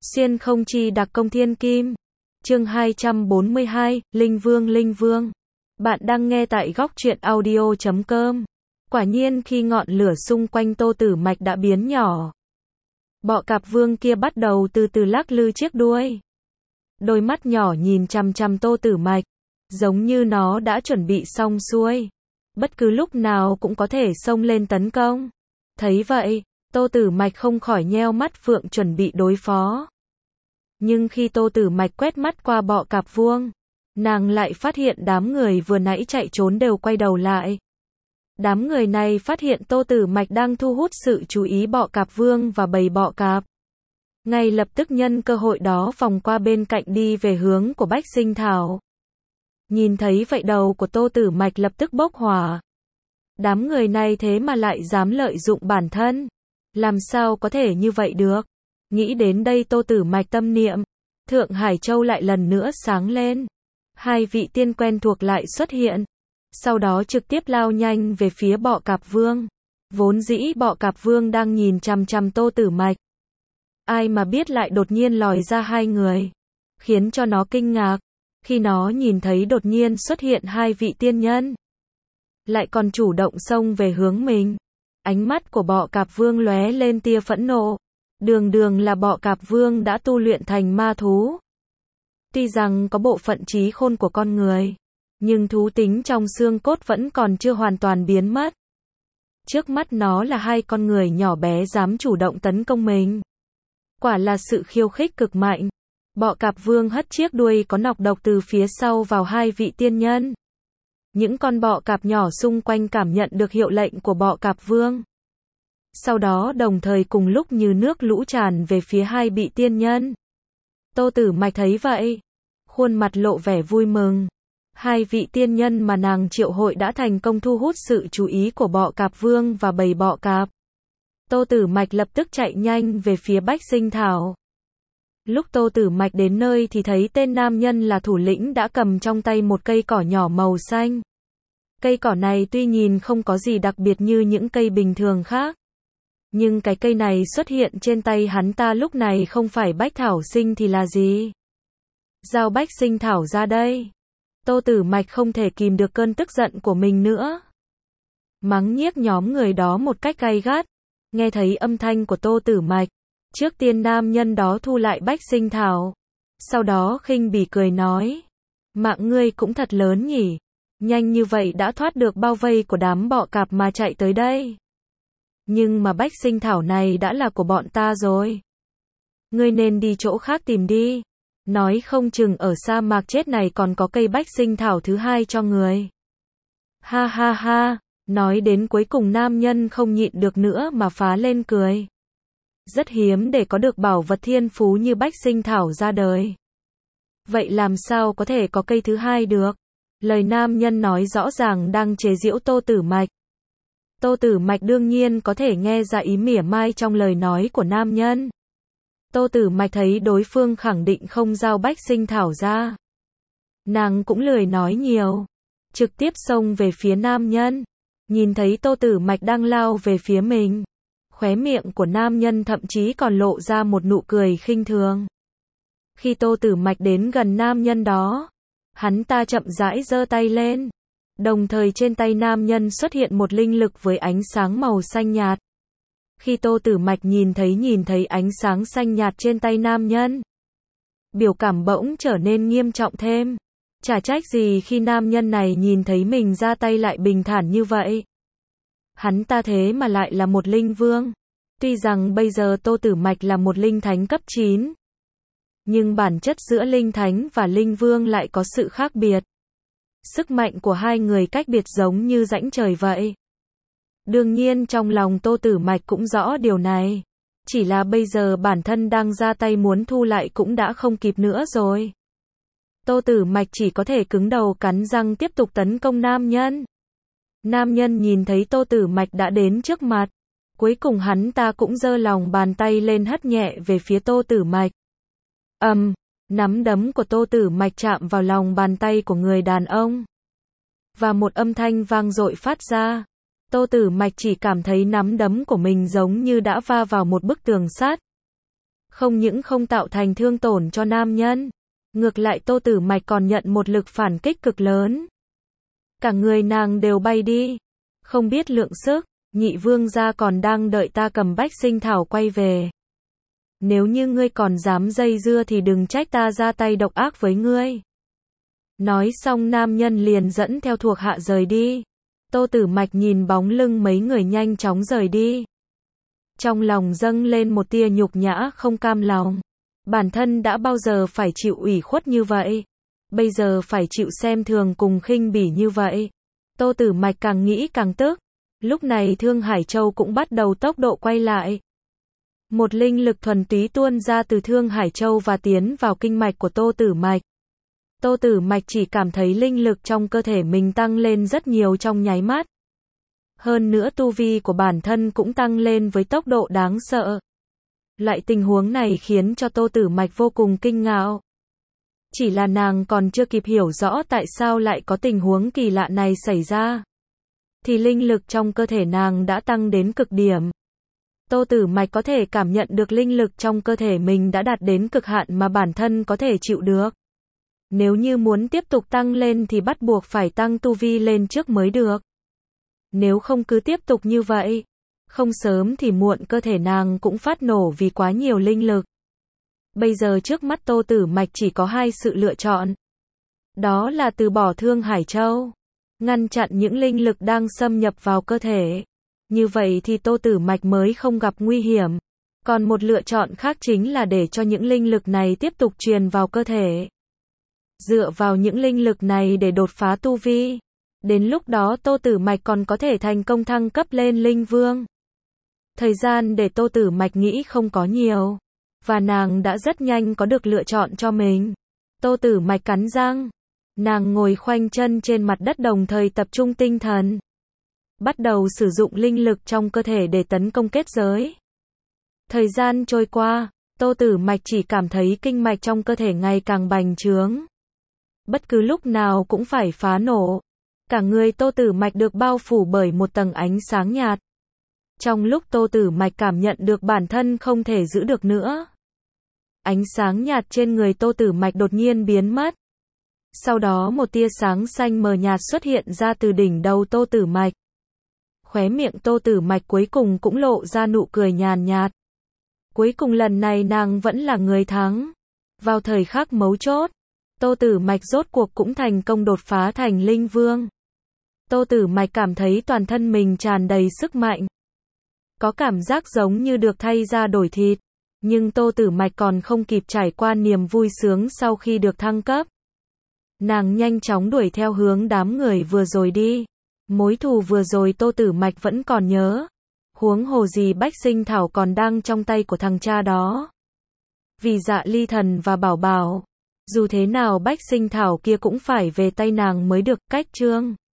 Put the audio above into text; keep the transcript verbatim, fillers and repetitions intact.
Xuyên không chi đặc công thiên kim. Chương hai trăm bốn mươi hai, Linh Vương Linh Vương. Bạn đang nghe tại góc truyện audio chấm com. Quả nhiên khi ngọn lửa xung quanh Tô Tử Mạch đã biến nhỏ, bọ cạp vương kia bắt đầu từ từ lắc lư chiếc đuôi. Đôi mắt nhỏ nhìn chằm chằm Tô Tử Mạch, giống như nó đã chuẩn bị xong xuôi, bất cứ lúc nào cũng có thể xông lên tấn công. Thấy vậy, Tô Tử Mạch không khỏi nheo mắt phượng chuẩn bị đối phó. Nhưng khi Tô Tử Mạch quét mắt qua bọ cạp vương, nàng lại phát hiện đám người vừa nãy chạy trốn đều quay đầu lại. Đám người này phát hiện Tô Tử Mạch đang thu hút sự chú ý bọ cạp vương và bầy bọ cạp. Ngay lập tức nhân cơ hội đó vòng qua bên cạnh đi về hướng của Bách Sinh Thảo. Nhìn thấy vậy đầu của Tô Tử Mạch lập tức bốc hỏa. Đám người này thế mà lại dám lợi dụng bản thân. Làm sao có thể như vậy được? Nghĩ đến đây Tô Tử Mạch tâm niệm, Thượng Hải Châu lại lần nữa sáng lên. Hai vị tiên quen thuộc lại xuất hiện. Sau đó trực tiếp lao nhanh về phía bọ cạp vương. Vốn dĩ bọ cạp vương đang nhìn chằm chằm Tô Tử Mạch. Ai mà biết lại đột nhiên lòi ra hai người. Khiến cho nó kinh ngạc. Khi nó nhìn thấy đột nhiên xuất hiện hai vị tiên nhân, lại còn chủ động xông về hướng mình. Ánh mắt của bọ cạp vương lóe lên tia phẫn nộ. Đường đường là bọ cạp vương đã tu luyện thành ma thú. Tuy rằng có bộ phận trí khôn của con người, nhưng thú tính trong xương cốt vẫn còn chưa hoàn toàn biến mất. Trước mắt nó là hai con người nhỏ bé dám chủ động tấn công mình. Quả là sự khiêu khích cực mạnh. Bọ cạp vương hất chiếc đuôi có nọc độc từ phía sau vào hai vị tiên nhân. Những con bọ cạp nhỏ xung quanh cảm nhận được hiệu lệnh của bọ cạp vương. Sau đó đồng thời cùng lúc như nước lũ tràn về phía hai vị tiên nhân. Tô Tử Mạch thấy vậy, khuôn mặt lộ vẻ vui mừng. Hai vị tiên nhân mà nàng triệu hội đã thành công thu hút sự chú ý của bọ cạp vương và bầy bọ cạp. Tô Tử Mạch lập tức chạy nhanh về phía Bách Sinh Thảo. Lúc Tô Tử Mạch đến nơi thì thấy tên nam nhân là thủ lĩnh đã cầm trong tay một cây cỏ nhỏ màu xanh. Cây cỏ này tuy nhìn không có gì đặc biệt như những cây bình thường khác, nhưng cái cây này xuất hiện trên tay hắn ta lúc này không phải Bách Thảo Sinh thì là gì? Giao Bách Sinh Thảo ra đây. Tô Tử Mạch không thể kìm được cơn tức giận của mình nữa. Mắng nhiếc nhóm người đó một cách gay gắt. Nghe thấy âm thanh của Tô Tử Mạch, trước tiên nam nhân đó thu lại Bách Sinh Thảo. Sau đó khinh bỉ cười nói. Mạng ngươi cũng thật lớn nhỉ. Nhanh như vậy đã thoát được bao vây của đám bọ cạp mà chạy tới đây. Nhưng mà Bách Sinh Thảo này đã là của bọn ta rồi. Ngươi nên đi chỗ khác tìm đi. Nói không chừng ở sa mạc chết này còn có cây Bách Sinh Thảo thứ hai cho người. Ha ha ha, nói đến cuối cùng nam nhân không nhịn được nữa mà phá lên cười. Rất hiếm để có được bảo vật thiên phú như Bách Sinh Thảo ra đời. Vậy làm sao có thể có cây thứ hai được? Lời nam nhân nói rõ ràng đang chế giễu Tô Tử Mạch. Tô Tử Mạch đương nhiên có thể nghe ra ý mỉa mai trong lời nói của nam nhân. Tô Tử Mạch thấy đối phương khẳng định không giao Bách Sinh Thảo ra. Nàng cũng lười nói nhiều. Trực tiếp xông về phía nam nhân. Nhìn thấy Tô Tử Mạch đang lao về phía mình. Khóe miệng của nam nhân thậm chí còn lộ ra một nụ cười khinh thường. Khi Tô Tử Mạch đến gần nam nhân đó, hắn ta chậm rãi giơ tay lên. Đồng thời trên tay nam nhân xuất hiện một linh lực với ánh sáng màu xanh nhạt. Khi Tô Tử Mạch nhìn thấy nhìn thấy ánh sáng xanh nhạt trên tay nam nhân, biểu cảm bỗng trở nên nghiêm trọng thêm. Chả trách gì khi nam nhân này nhìn thấy mình ra tay lại bình thản như vậy. Hắn ta thế mà lại là một linh vương. Tuy rằng bây giờ Tô Tử Mạch là một linh thánh cấp chín, nhưng bản chất giữa linh thánh và linh vương lại có sự khác biệt. Sức mạnh của hai người cách biệt giống như rãnh trời vậy. Đương nhiên trong lòng Tô Tử Mạch cũng rõ điều này. Chỉ là bây giờ bản thân đang ra tay muốn thu lại cũng đã không kịp nữa rồi. Tô Tử Mạch chỉ có thể cứng đầu cắn răng tiếp tục tấn công nam nhân. Nam nhân nhìn thấy Tô Tử Mạch đã đến trước mặt. Cuối cùng hắn ta cũng giơ lòng bàn tay lên hất nhẹ về phía Tô Tử Mạch. Ầm, um, nắm đấm của Tô Tử Mạch chạm vào lòng bàn tay của người đàn ông. Và một âm thanh vang dội phát ra. Tô Tử Mạch chỉ cảm thấy nắm đấm của mình giống như đã va vào một bức tường sắt. Không những không tạo thành thương tổn cho nam nhân, ngược lại Tô Tử Mạch còn nhận một lực phản kích cực lớn. Cả người nàng đều bay đi, không biết lượng sức, nhị vương gia còn đang đợi ta cầm bách sinh thảo quay về. Nếu như ngươi còn dám dây dưa thì đừng trách ta ra tay độc ác với ngươi. Nói xong nam nhân liền dẫn theo thuộc hạ rời đi. Tô Tử Mạch nhìn bóng lưng mấy người nhanh chóng rời đi. Trong lòng dâng lên một tia nhục nhã không cam lòng. Bản thân đã bao giờ phải chịu ủy khuất như vậy. Bây giờ phải chịu xem thường cùng khinh bỉ như vậy. Tô Tử Mạch càng nghĩ càng tức. Lúc này Thương Hải Châu cũng bắt đầu tốc độ quay lại. Một linh lực thuần túy tuôn ra từ Thương Hải Châu và tiến vào kinh mạch của Tô Tử Mạch. Tô Tử Mạch chỉ cảm thấy linh lực trong cơ thể mình tăng lên rất nhiều trong nháy mắt. Hơn nữa tu vi của bản thân cũng tăng lên với tốc độ đáng sợ. Loại tình huống này khiến cho Tô Tử Mạch vô cùng kinh ngạc. Chỉ là nàng còn chưa kịp hiểu rõ tại sao lại có tình huống kỳ lạ này xảy ra. Thì linh lực trong cơ thể nàng đã tăng đến cực điểm. Tô Tử Mạch có thể cảm nhận được linh lực trong cơ thể mình đã đạt đến cực hạn mà bản thân có thể chịu được. Nếu như muốn tiếp tục tăng lên thì bắt buộc phải tăng tu vi lên trước mới được. Nếu không cứ tiếp tục như vậy, không sớm thì muộn cơ thể nàng cũng phát nổ vì quá nhiều linh lực. Bây giờ trước mắt Tô Tử Mạch chỉ có hai sự lựa chọn. Đó là từ bỏ Thương Hải Châu, ngăn chặn những linh lực đang xâm nhập vào cơ thể. Như vậy thì Tô Tử Mạch mới không gặp nguy hiểm. Còn một lựa chọn khác chính là để cho những linh lực này tiếp tục truyền vào cơ thể. Dựa vào những linh lực này để đột phá tu vi. Đến lúc đó Tô Tử Mạch còn có thể thành công thăng cấp lên linh vương. Thời gian để Tô Tử Mạch nghĩ không có nhiều. Và nàng đã rất nhanh có được lựa chọn cho mình. Tô Tử Mạch cắn răng. Nàng ngồi khoanh chân trên mặt đất đồng thời tập trung tinh thần. Bắt đầu sử dụng linh lực trong cơ thể để tấn công kết giới. Thời gian trôi qua, Tô Tử Mạch chỉ cảm thấy kinh mạch trong cơ thể ngày càng bành trướng. Bất cứ lúc nào cũng phải phá nổ. Cả người Tô Tử Mạch được bao phủ bởi một tầng ánh sáng nhạt. Trong lúc Tô Tử Mạch cảm nhận được bản thân không thể giữ được nữa. Ánh sáng nhạt trên người Tô Tử Mạch đột nhiên biến mất. Sau đó một tia sáng xanh mờ nhạt xuất hiện ra từ đỉnh đầu Tô Tử Mạch. Khóe miệng Tô Tử Mạch cuối cùng cũng lộ ra nụ cười nhàn nhạt. Cuối cùng lần này nàng vẫn là người thắng. Vào thời khắc mấu chốt, Tô Tử Mạch rốt cuộc cũng thành công đột phá thành linh vương. Tô Tử Mạch cảm thấy toàn thân mình tràn đầy sức mạnh. Có cảm giác giống như được thay da đổi thịt. Nhưng Tô Tử Mạch còn không kịp trải qua niềm vui sướng sau khi được thăng cấp. Nàng nhanh chóng đuổi theo hướng đám người vừa rồi đi. Mối thù vừa rồi Tô Tử Mạch vẫn còn nhớ. Huống hồ gì bách sinh thảo còn đang trong tay của thằng cha đó. Vì Dạ Ly Thần và Bảo Bảo. Dù thế nào bách sinh thảo kia cũng phải về tay nàng mới được. Cách chương